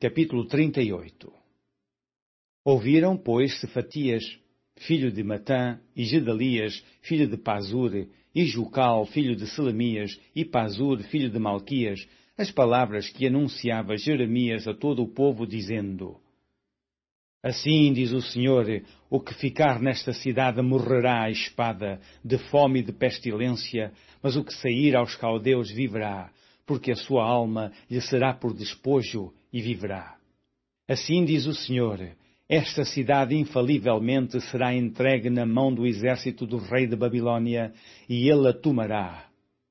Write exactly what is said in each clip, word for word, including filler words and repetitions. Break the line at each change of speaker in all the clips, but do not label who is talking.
Capítulo trinta e oito. Ouviram, pois, Cefatias, filho de Matã, e Gedalias, filho de Pazur, e Jucal, filho de Selemias, e Pazur, filho de Malquias, as palavras que anunciava Jeremias a todo o povo, dizendo: Assim diz o Senhor, o que ficar nesta cidade morrerá à espada, de fome e de pestilência, mas o que sair aos caldeus viverá, porque a sua alma lhe será por despojo, e viverá. Assim diz o Senhor, esta cidade infalivelmente será entregue na mão do exército do rei de Babilônia, e ele a tomará.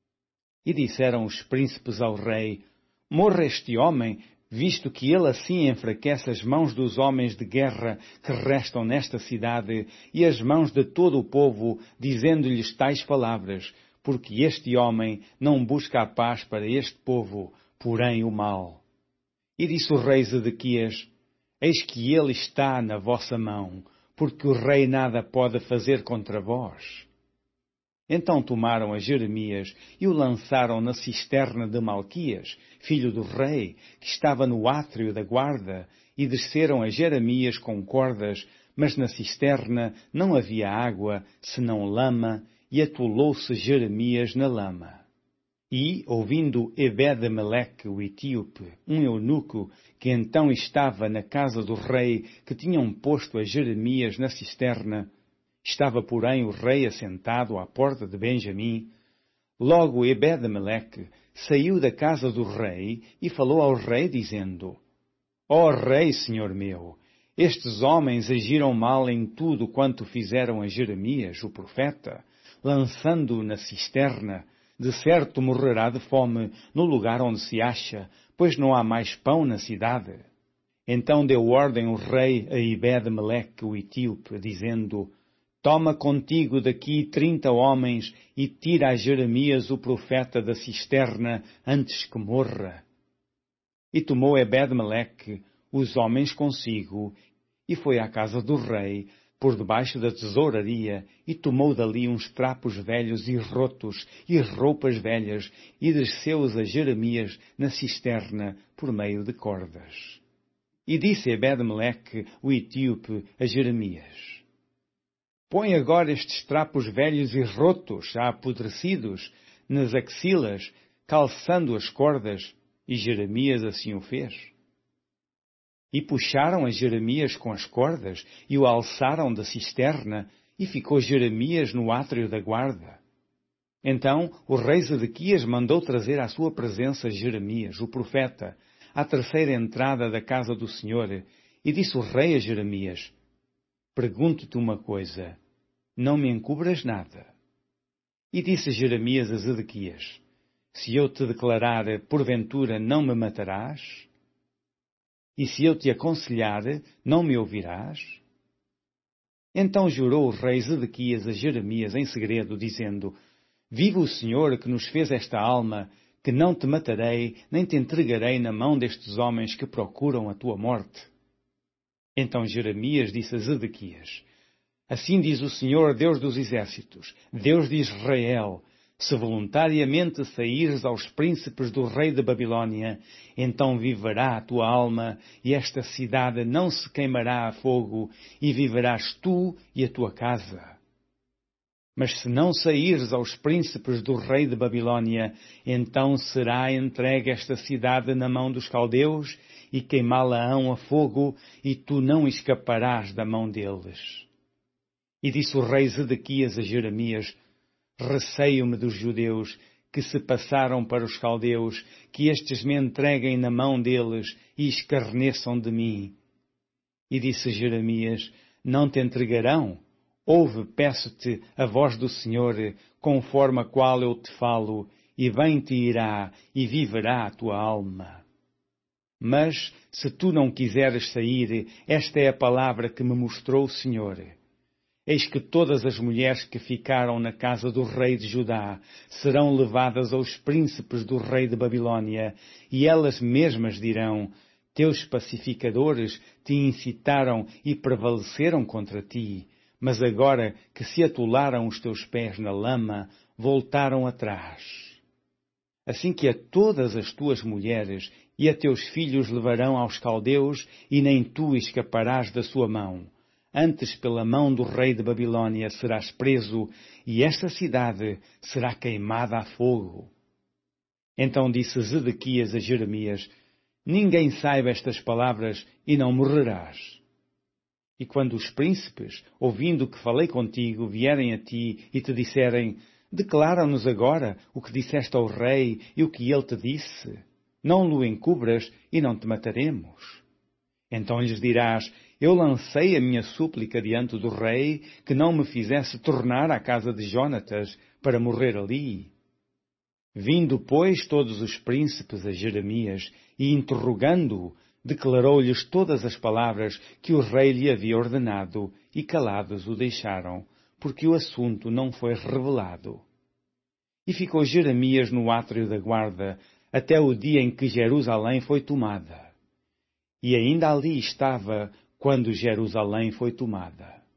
E disseram os príncipes ao rei: Morra este homem, visto que ele assim enfraquece as mãos dos homens de guerra que restam nesta cidade, e as mãos de todo o povo, dizendo-lhes tais palavras, porque este homem não busca a paz para este povo, porém o mal. E disse o rei Zedequias: Eis que ele está na vossa mão, porque o rei nada pode fazer contra vós. Então tomaram a Jeremias e o lançaram na cisterna de Malquias, filho do rei, que estava no átrio da guarda, e desceram a Jeremias com cordas, mas na cisterna não havia água, senão lama, e atolou-se Jeremias na lama. E, ouvindo Ebed-Meleque, o etíope, um eunuco, que então estava na casa do rei, que tinham posto a Jeremias na cisterna, estava, porém, o rei assentado à porta de Benjamim, logo Ebed-Meleque saiu da casa do rei e falou ao rei, dizendo: Ó rei, senhor meu, estes homens agiram mal em tudo quanto fizeram a Jeremias, o profeta, lançando-o na cisterna. De certo morrerá de fome no lugar onde se acha, pois não há mais pão na cidade. Então deu ordem o rei a Ebed-Meleque, o etíope, dizendo: Toma contigo daqui trinta homens e tira a Jeremias, o profeta, da cisterna, antes que morra. E tomou Ebed-Meleque os homens consigo, e foi à casa do rei, por debaixo da tesouraria, e tomou dali uns trapos velhos e rotos, e roupas velhas, e desceu-os a Jeremias na cisterna, por meio de cordas. E disse Ebed-Meleque, o etíope, a Jeremias: Põe agora estes trapos velhos e rotos, já apodrecidos, nas axilas, calçando as cordas. E Jeremias assim o fez. E puxaram a Jeremias com as cordas, e o alçaram da cisterna, e ficou Jeremias no átrio da guarda. Então o rei Zedequias mandou trazer à sua presença Jeremias, o profeta, à terceira entrada da casa do Senhor, e disse o rei a Jeremias: Pergunto-te uma coisa, não me encubras nada. E disse Jeremias a Zedequias: Se eu te declarar, porventura não me matarás? E se eu te aconselhar, não me ouvirás? Então jurou o rei Zedequias a Jeremias em segredo, dizendo: Viva o Senhor que nos fez esta alma, que não te matarei, nem te entregarei na mão destes homens que procuram a tua morte. Então Jeremias disse a Zedequias: Assim diz o Senhor, Deus dos exércitos, Deus de Israel: Se voluntariamente saíres aos príncipes do rei de Babilônia, então viverá a tua alma, e esta cidade não se queimará a fogo, e viverás tu e a tua casa. Mas se não saíres aos príncipes do rei de Babilônia, então será entregue esta cidade na mão dos caldeus, e queimá-la-ão a fogo, e tu não escaparás da mão deles. E disse o rei Zedequias a Jeremias: Receio-me dos judeus, que se passaram para os caldeus, que estes me entreguem na mão deles e escarneçam de mim. E disse Jeremias: Não te entregarão? Ouve, peço-te, a voz do Senhor, conforme a qual eu te falo, e bem-te irá, e viverá a tua alma. Mas, se tu não quiseres sair, esta é a palavra que me mostrou o Senhor. Eis que todas as mulheres que ficaram na casa do rei de Judá serão levadas aos príncipes do rei de Babilônia, e elas mesmas dirão: Teus pacificadores te incitaram e prevaleceram contra ti, mas agora que se atolaram os teus pés na lama, voltaram atrás. Assim que a todas as tuas mulheres e a teus filhos levarão aos caldeus, e nem tu escaparás da sua mão. Antes pela mão do rei de Babilônia serás preso, e esta cidade será queimada a fogo. Então disse Zedequias a Jeremias, ninguém saiba estas palavras, e não morrerás. E quando os príncipes, ouvindo que falei contigo, vierem a ti e te disserem, declara-nos agora o que disseste ao rei e o que ele te disse. Não lo encubras e não te mataremos. Então lhes dirás, eu lancei a minha súplica diante do rei, que não me fizesse tornar à casa de Jonatas para morrer ali. Vindo, pois, todos os príncipes a Jeremias e interrogando-o, declarou-lhes todas as palavras que o rei lhe havia ordenado, e calados o deixaram, porque o assunto não foi revelado. E ficou Jeremias no átrio da guarda, até o dia em que Jerusalém foi tomada. E ainda ali estava quando Jerusalém foi tomada.